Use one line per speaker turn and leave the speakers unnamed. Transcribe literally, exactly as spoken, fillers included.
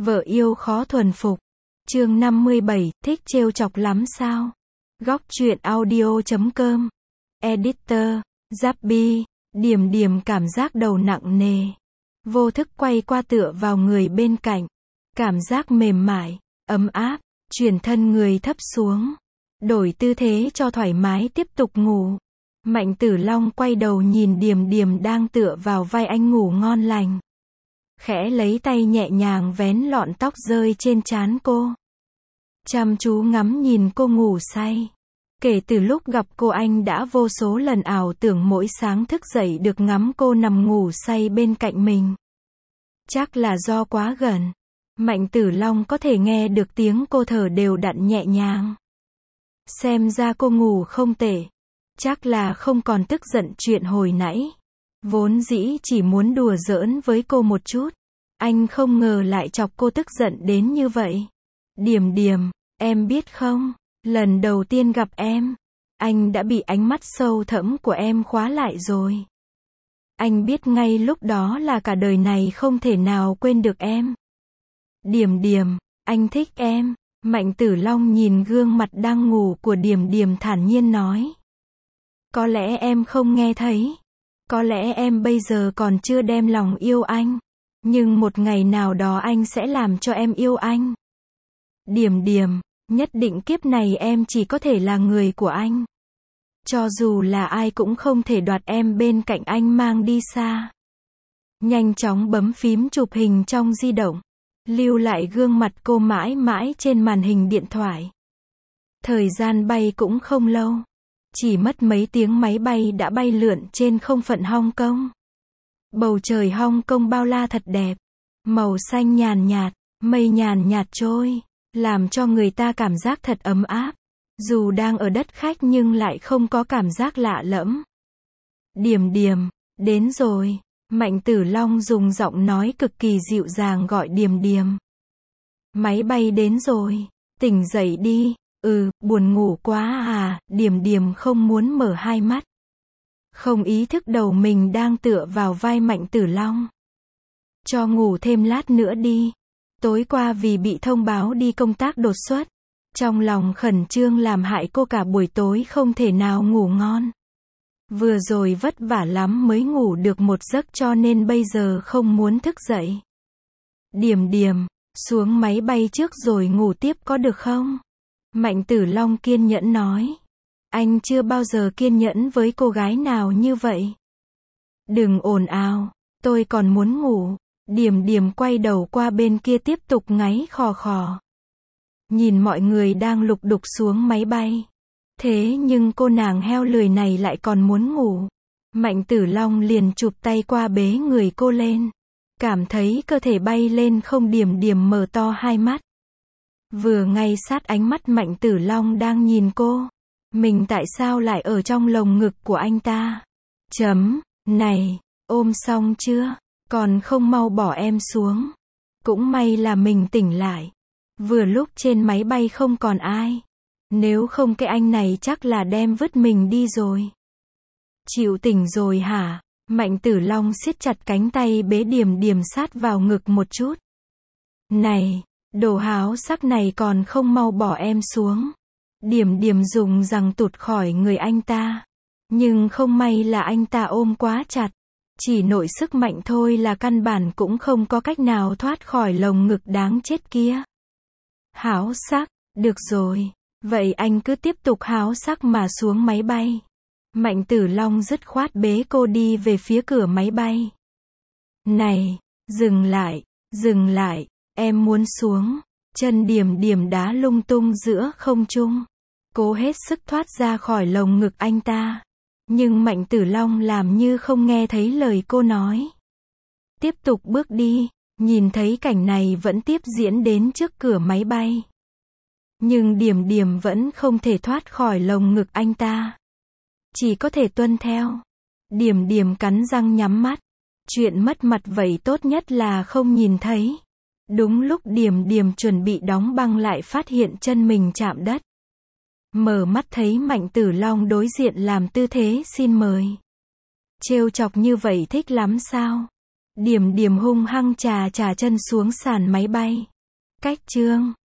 Vợ yêu khó thuần phục. Chương năm mươi bảy, thích trêu chọc lắm sao? Góc truyện audio chấm com. Editor, Zappy. Điềm điềm cảm giác đầu nặng nề. Vô thức quay qua tựa vào người bên cạnh. Cảm giác mềm mại, ấm áp, chuyển thân người thấp xuống. Đổi tư thế cho thoải mái tiếp tục ngủ. Mạnh Tử Long quay đầu nhìn Điềm Điềm đang tựa vào vai anh ngủ ngon lành. Khẽ lấy tay nhẹ nhàng vén lọn tóc rơi trên trán cô. Chăm chú ngắm nhìn cô ngủ say. Kể từ lúc gặp cô anh đã vô số lần ảo tưởng mỗi sáng thức dậy được ngắm cô nằm ngủ say bên cạnh mình. Chắc là do quá gần. Mạnh Tử Long có thể nghe được tiếng cô thở đều đặn nhẹ nhàng. Xem ra cô ngủ không tệ. Chắc là không còn tức giận chuyện hồi nãy. Vốn dĩ chỉ muốn đùa giỡn với cô một chút. Anh không ngờ lại chọc cô tức giận đến như vậy. Điềm Điềm, em biết không, lần đầu tiên gặp em, anh đã bị ánh mắt sâu thẳm của em khóa lại rồi. Anh biết ngay lúc đó là cả đời này không thể nào quên được em. Điềm Điềm, anh thích em. Mạnh Tử Long nhìn gương mặt đang ngủ của Điềm Điềm thản nhiên nói. Có lẽ em không nghe thấy. Có lẽ em bây giờ còn chưa đem lòng yêu anh. Nhưng một ngày nào đó anh sẽ làm cho em yêu anh. Điềm Điềm, nhất định kiếp này em chỉ có thể là người của anh. Cho dù là ai cũng không thể đoạt em bên cạnh anh mang đi xa. Nhanh chóng bấm phím chụp hình trong di động. Lưu lại gương mặt cô mãi mãi trên màn hình điện thoại. Thời gian bay cũng không lâu. Chỉ mất mấy tiếng máy bay đã bay lượn trên không phận Hong Kong. Bầu trời Hong Kong bao la thật đẹp. Màu xanh nhàn nhạt, mây nhàn nhạt trôi, làm cho người ta cảm giác thật ấm áp. Dù đang ở đất khách nhưng lại không có cảm giác lạ lẫm. Điềm Điềm, đến rồi. Mạnh Tử Long dùng giọng nói cực kỳ dịu dàng gọi Điềm Điềm. Máy bay đến rồi, tỉnh dậy đi. Ừ, buồn ngủ quá à, Điềm Điềm không muốn mở hai mắt. Không ý thức đầu mình đang tựa vào vai Mạnh Tử Long. Cho ngủ thêm lát nữa đi. Tối qua vì bị thông báo đi công tác đột xuất. Trong lòng khẩn trương làm hại cô cả buổi tối không thể nào ngủ ngon. Vừa rồi vất vả lắm mới ngủ được một giấc cho nên bây giờ không muốn thức dậy. Điềm Điềm, xuống máy bay trước rồi ngủ tiếp có được không? Mạnh Tử Long kiên nhẫn nói. Anh chưa bao giờ kiên nhẫn với cô gái nào như vậy. Đừng ồn ào, tôi còn muốn ngủ. Điềm Điềm quay đầu qua bên kia tiếp tục ngáy khò khò. Nhìn mọi người đang lục đục xuống máy bay. Thế nhưng cô nàng heo lười này lại còn muốn ngủ. Mạnh Tử Long liền chụp tay qua bế người cô lên. Cảm thấy cơ thể bay lên không. Điềm Điềm mở to hai mắt. Vừa ngay sát ánh mắt Mạnh Tử Long đang nhìn cô. Mình tại sao lại ở trong lồng ngực của anh ta? Chấm, này, ôm xong chưa? Còn không mau bỏ em xuống. Cũng may là mình tỉnh lại. Vừa lúc trên máy bay không còn ai. Nếu không cái anh này chắc là đem vứt mình đi rồi. Chịu tỉnh rồi hả? Mạnh Tử Long siết chặt cánh tay bế Điềm Điềm sát vào ngực một chút. Này, đồ háo sắc này còn không mau bỏ em xuống. Điềm Điềm dùng rằng tụt khỏi người anh ta. Nhưng không may là anh ta ôm quá chặt. Chỉ nội sức mạnh thôi là căn bản cũng không có cách nào thoát khỏi lồng ngực đáng chết kia. Háo sắc, được rồi. Vậy anh cứ tiếp tục háo sắc mà xuống máy bay. Mạnh Tử Long dứt khoát bế cô đi về phía cửa máy bay. Này, dừng lại, dừng lại, em muốn xuống. Chân Điềm Điềm đá lung tung giữa không trung. Cố hết sức thoát ra khỏi lồng ngực anh ta. Nhưng Mạnh Tử Long làm như không nghe thấy lời cô nói. Tiếp tục bước đi, nhìn thấy cảnh này vẫn tiếp diễn đến trước cửa máy bay. Nhưng Điềm Điềm vẫn không thể thoát khỏi lồng ngực anh ta. Chỉ có thể tuân theo. Điềm Điềm cắn răng nhắm mắt. Chuyện mất mặt vậy tốt nhất là không nhìn thấy. Đúng lúc Điềm Điềm chuẩn bị đóng băng lại phát hiện chân mình chạm đất. Mở mắt thấy Mạnh Tử Long đối diện làm tư thế xin mời. Trêu chọc như vậy thích lắm sao? Điểm điểm hung hăng chà chà chân xuống sàn máy bay. Cách chương